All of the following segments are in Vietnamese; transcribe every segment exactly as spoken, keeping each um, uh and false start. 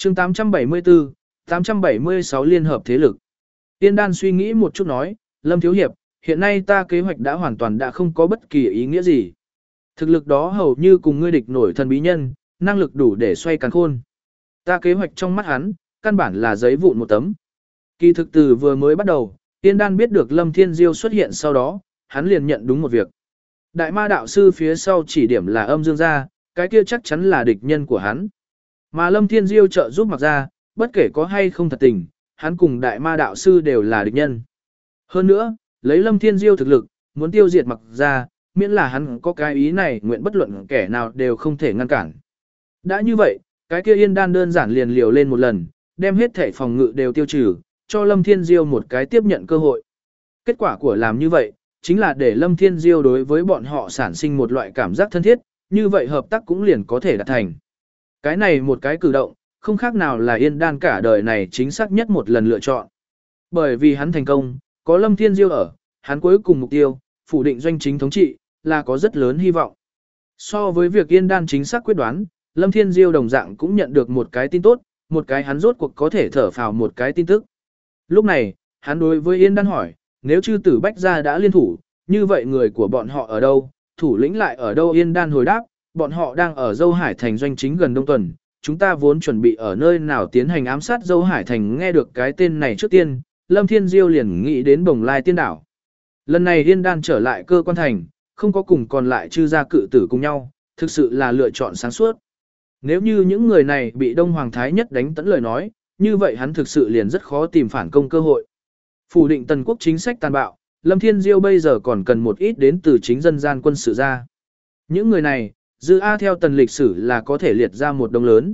chương tám trăm bảy mươi tư, tám trăm bảy mươi sáu liên hợp thế lực. Tiên đan suy nghĩ một chút nói, Lâm Thiếu Hiệp, hiện nay ta kế hoạch đã hoàn toàn đã không có bất kỳ ý nghĩa gì. Thực lực đó hầu như cùng ngươi địch nổi thần bí nhân, năng lực đủ để xoay càn khôn. Ta kế hoạch trong mắt hắn, căn bản là giấy vụn một tấm. Kỳ thực từ vừa mới bắt đầu, Tiên đan biết được Lâm Thiên Diêu xuất hiện sau đó, hắn liền nhận đúng một việc. Đại ma đạo sư phía sau chỉ điểm là âm dương gia, cái kia chắc chắn là địch nhân của hắn. Mà Lâm Thiên Diêu trợ giúp mặc ra, bất kể có hay không thật tình, hắn cùng đại ma đạo sư đều là địch nhân. Hơn nữa, lấy Lâm Thiên Diêu thực lực, muốn tiêu diệt mặc ra, miễn là hắn có cái ý này nguyện bất luận kẻ nào đều không thể ngăn cản. Đã như vậy, cái kia yên đan đơn giản liền liều lên một lần, đem hết thể phòng ngự đều tiêu trừ, cho Lâm Thiên Diêu một cái tiếp nhận cơ hội. Kết quả của làm như vậy, chính là để Lâm Thiên Diêu đối với bọn họ sản sinh một loại cảm giác thân thiết, như vậy hợp tác cũng liền có thể đạt thành. Cái này một cái cử động, không khác nào là yên đan cả đời này chính xác nhất một lần lựa chọn. Bởi vì hắn thành công, có Lâm Thiên Diêu ở, hắn cuối cùng mục tiêu, phủ định doanh chính thống trị, là có rất lớn hy vọng. So với việc yên đan chính xác quyết đoán, Lâm Thiên Diêu đồng dạng cũng nhận được một cái tin tốt, một cái hắn rốt cuộc có thể thở phào một cái tin tức. Lúc này, hắn đối với yên đan hỏi, nếu chư tử bách gia đã liên thủ, như vậy người của bọn họ ở đâu, thủ lĩnh lại ở đâu? Yên đan hồi đáp, bọn họ đang ở Dâu Hải Thành doanh chính gần Đông Tuần, chúng ta vốn chuẩn bị ở nơi nào tiến hành ám sát Dâu Hải Thành. Nghe được cái tên này trước tiên, Lâm Thiên Diêu liền nghĩ đến Bồng Lai Tiên Đảo. Lần này Yên đan trở lại cơ quan thành, không có cùng còn lại chư gia cự tử cùng nhau, thực sự là lựa chọn sáng suốt. Nếu như những người này bị Đông Hoàng Thái Nhất đánh tẫn lời nói, như vậy hắn thực sự liền rất khó tìm phản công cơ hội. Phủ định tần quốc chính sách tàn bạo, Lâm Thiên Diêu bây giờ còn cần một ít đến từ chính dân gian quân sự ra. Những người này, dư A theo tần lịch sử là có thể liệt ra một đông lớn.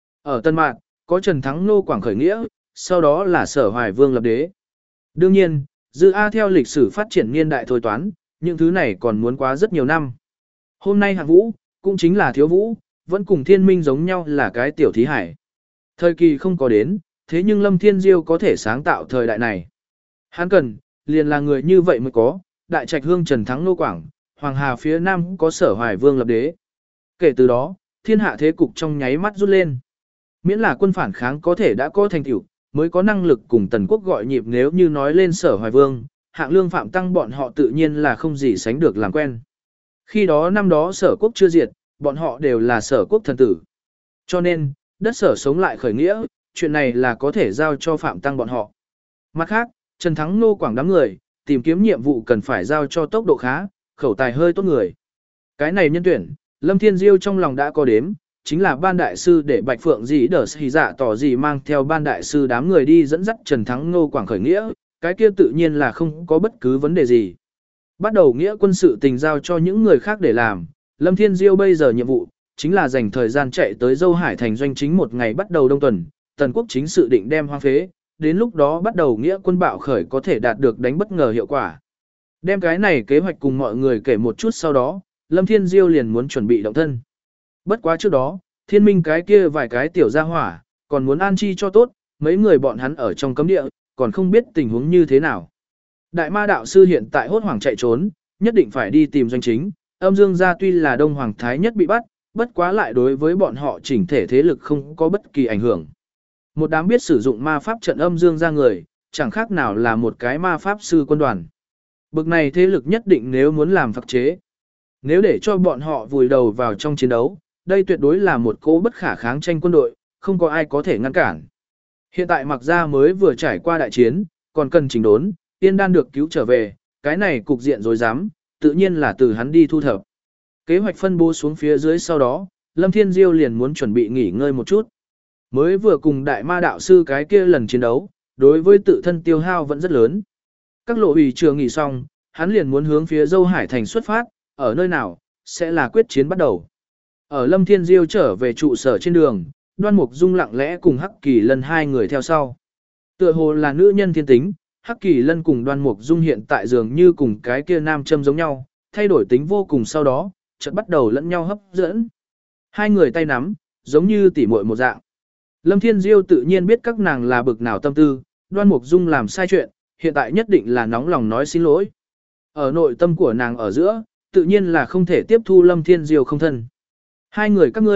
Ở Tân Mạn, có Trần Thắng Nô Quảng khởi nghĩa, sau đó là Sở Hoài Vương lập đế. Đương nhiên, dư A theo lịch sử phát triển niên đại thôi toán, những thứ này còn muốn quá rất nhiều năm. Hôm nay Hạng Vũ, cũng chính là Thiếu Vũ, vẫn cùng Thiên Minh giống nhau là cái tiểu thí hải. Thời kỳ không có đến, thế nhưng Lâm Thiên Diêu có thể sáng tạo thời đại này. Hắn cần, liền là người như vậy mới có, đại trạch hương Trần Thắng Nô Quảng, Hoàng Hà phía Nam có Sở Hoài Vương lập đế. Kể từ đó, thiên hạ thế cục trong nháy mắt rút lên. Miễn là quân phản kháng có thể đã có thành tựu, mới có năng lực cùng tần quốc gọi nhịp. Nếu như nói lên Sở Hoài Vương, Hạng Lương Phạm Tăng bọn họ tự nhiên là không gì sánh được làm quen. Khi đó năm đó Sở quốc chưa diệt, bọn họ đều là Sở quốc thần tử. Cho nên, đất Sở sống lại khởi nghĩa, chuyện này là có thể giao cho Phạm Tăng bọn họ. Mặt khác, Trần Thắng Nô Quảng đám người, tìm kiếm nhiệm vụ cần phải giao cho tốc độ khá, khẩu tài hơi tốt người. Cái này nhân tuyển, Lâm Thiên Diêu trong lòng đã có đếm, chính là ban đại sư để Bạch Phượng dĩ đỡ xì dạ tỏ gì mang theo ban đại sư đám người đi dẫn dắt Trần Thắng Nô Quảng khởi nghĩa, cái kia tự nhiên là không có bất cứ vấn đề gì. Bắt đầu nghĩa quân sự tình giao cho những người khác để làm, Lâm Thiên Diêu bây giờ nhiệm vụ, chính là dành thời gian chạy tới Dâu Hải Thành doanh chính một ngày bắt đầu đông tuần, tần quốc chính sự định đem hoang phế, đến lúc đó bắt đầu nghĩa quân bạo khởi có thể đạt được đánh bất ngờ hiệu quả. Đem cái này kế hoạch cùng mọi người kể một chút sau đó, Lâm Thiên Diêu liền muốn chuẩn bị động thân. Bất quá trước đó, Thiên Minh cái kia vài cái tiểu gia hỏa, còn muốn an chi cho tốt, mấy người bọn hắn ở trong cấm địa, còn không biết tình huống như thế nào. Đại ma đạo sư hiện tại hốt hoảng chạy trốn, nhất định phải đi tìm doanh chính, âm dương gia tuy là Đông Hoàng Thái Nhất bị bắt, bất quá lại đối với bọn họ chỉnh thể thế lực không có bất kỳ ảnh hưởng. Một đám biết sử dụng ma pháp trận âm dương gia người, chẳng khác nào là một cái ma pháp sư quân đoàn. Bực này thế lực nhất định nếu muốn làm phạt chế. Nếu để cho bọn họ vùi đầu vào trong chiến đấu, đây tuyệt đối là một cỗ bất khả kháng tranh quân đội, không có ai có thể ngăn cản. Hiện tại mặc ra mới vừa trải qua đại chiến, còn cần chỉnh đốn, Tiên đan được cứu trở về, cái này cục diện rối rắm, tự nhiên là từ hắn đi thu thập. Kế hoạch phân bố xuống phía dưới sau đó, Lâm Thiên Diêu liền muốn chuẩn bị nghỉ ngơi một chút. Mới vừa cùng đại ma đạo sư cái kia lần chiến đấu, đối với tự thân tiêu hao vẫn rất lớn. Các lộ ủy trường nghỉ xong, hắn liền muốn hướng phía Dâu Hải Thành xuất phát, ở nơi nào, sẽ là quyết chiến bắt đầu. Ở Lâm Thiên Diêu trở về trụ sở trên đường, Đoan Mục Dung lặng lẽ cùng Hắc Kỳ Lân hai người theo sau. Tựa hồ là nữ nhân thiên tính, Hắc Kỳ Lân cùng Đoan Mục Dung hiện tại dường như cùng cái kia nam châm giống nhau, thay đổi tính vô cùng sau đó, chợt bắt đầu lẫn nhau hấp dẫn. Hai người tay nắm, giống như tỉ muội một dạng. Lâm Thiên Diêu tự nhiên biết các nàng là bực nào tâm tư, Đoan Mục Dung làm sai chuyện, hiện tại nhất định là nóng lòng nói xin lỗi. Ở nội tâm của nàng ở giữa, tự nhiên là không thể tiếp thu Lâm Thiên Diêu không thân. Hai người các ngươi,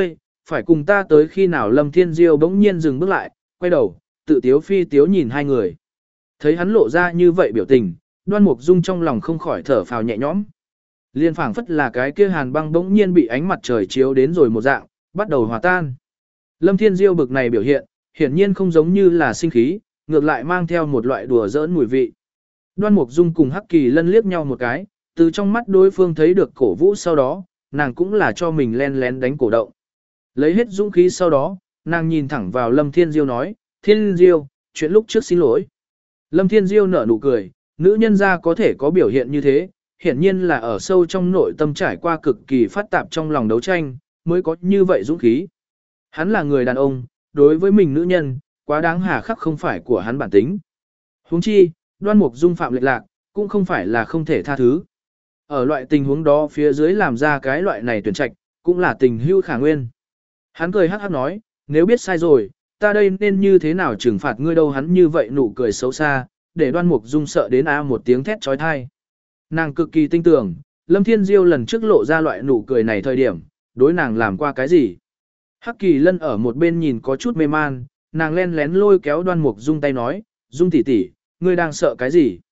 phải cùng ta tới khi nào Lâm Thiên Diêu bỗng nhiên dừng bước lại, quay đầu, tự tiếu phi tiếu nhìn hai người. Thấy hắn lộ ra như vậy biểu tình, Đoan Mục Dung trong lòng không khỏi thở phào nhẹ nhõm. Liên phảng phất là cái kia hàn băng bỗng nhiên bị ánh mặt trời chiếu đến rồi một dạng, bắt đầu hòa tan. Lâm Thiên Diêu bực này biểu hiện, hiển nhiên không giống như là sinh khí, ngược lại mang theo một loại đùa giỡn mùi vị. Đoan Mục Dung cùng Hắc Kỳ Lân liếc nhau một cái, từ trong mắt đối phương thấy được cổ vũ sau đó, nàng cũng là cho mình len lén đánh cổ động. Lấy hết dũng khí sau đó, nàng nhìn thẳng vào Lâm Thiên Diêu nói, Thiên Diêu, chuyện lúc trước xin lỗi. Lâm Thiên Diêu nở nụ cười, nữ nhân gia có thể có biểu hiện như thế, hiển nhiên là ở sâu trong nội tâm trải qua cực kỳ phát tạp trong lòng đấu tranh, mới có như vậy dũng khí. Hắn là người đàn ông, đối với mình nữ nhân, quá đáng hà khắc không phải của hắn bản tính. Huống chi, Đoan Mục Dung phạm lệch lạc, cũng không phải là không thể tha thứ. Ở loại tình huống đó phía dưới làm ra cái loại này tuyển trạch, cũng là tình hưu khả nguyên. Hắn cười hắc hắc nói, nếu biết sai rồi, ta đây nên như thế nào trừng phạt ngươi đâu, hắn như vậy nụ cười xấu xa, để Đoan Mục Dung sợ đến a một tiếng thét chói tai. Nàng cực kỳ tinh tưởng, Lâm Thiên Diêu lần trước lộ ra loại nụ cười này thời điểm, đối nàng làm qua cái gì. Hắc Kỳ Lân ở một bên nhìn có chút mê man, nàng len lén lôi kéo Đoan Mục Dung tay nói, Dung tỷ tỷ, ngươi đang sợ cái gì?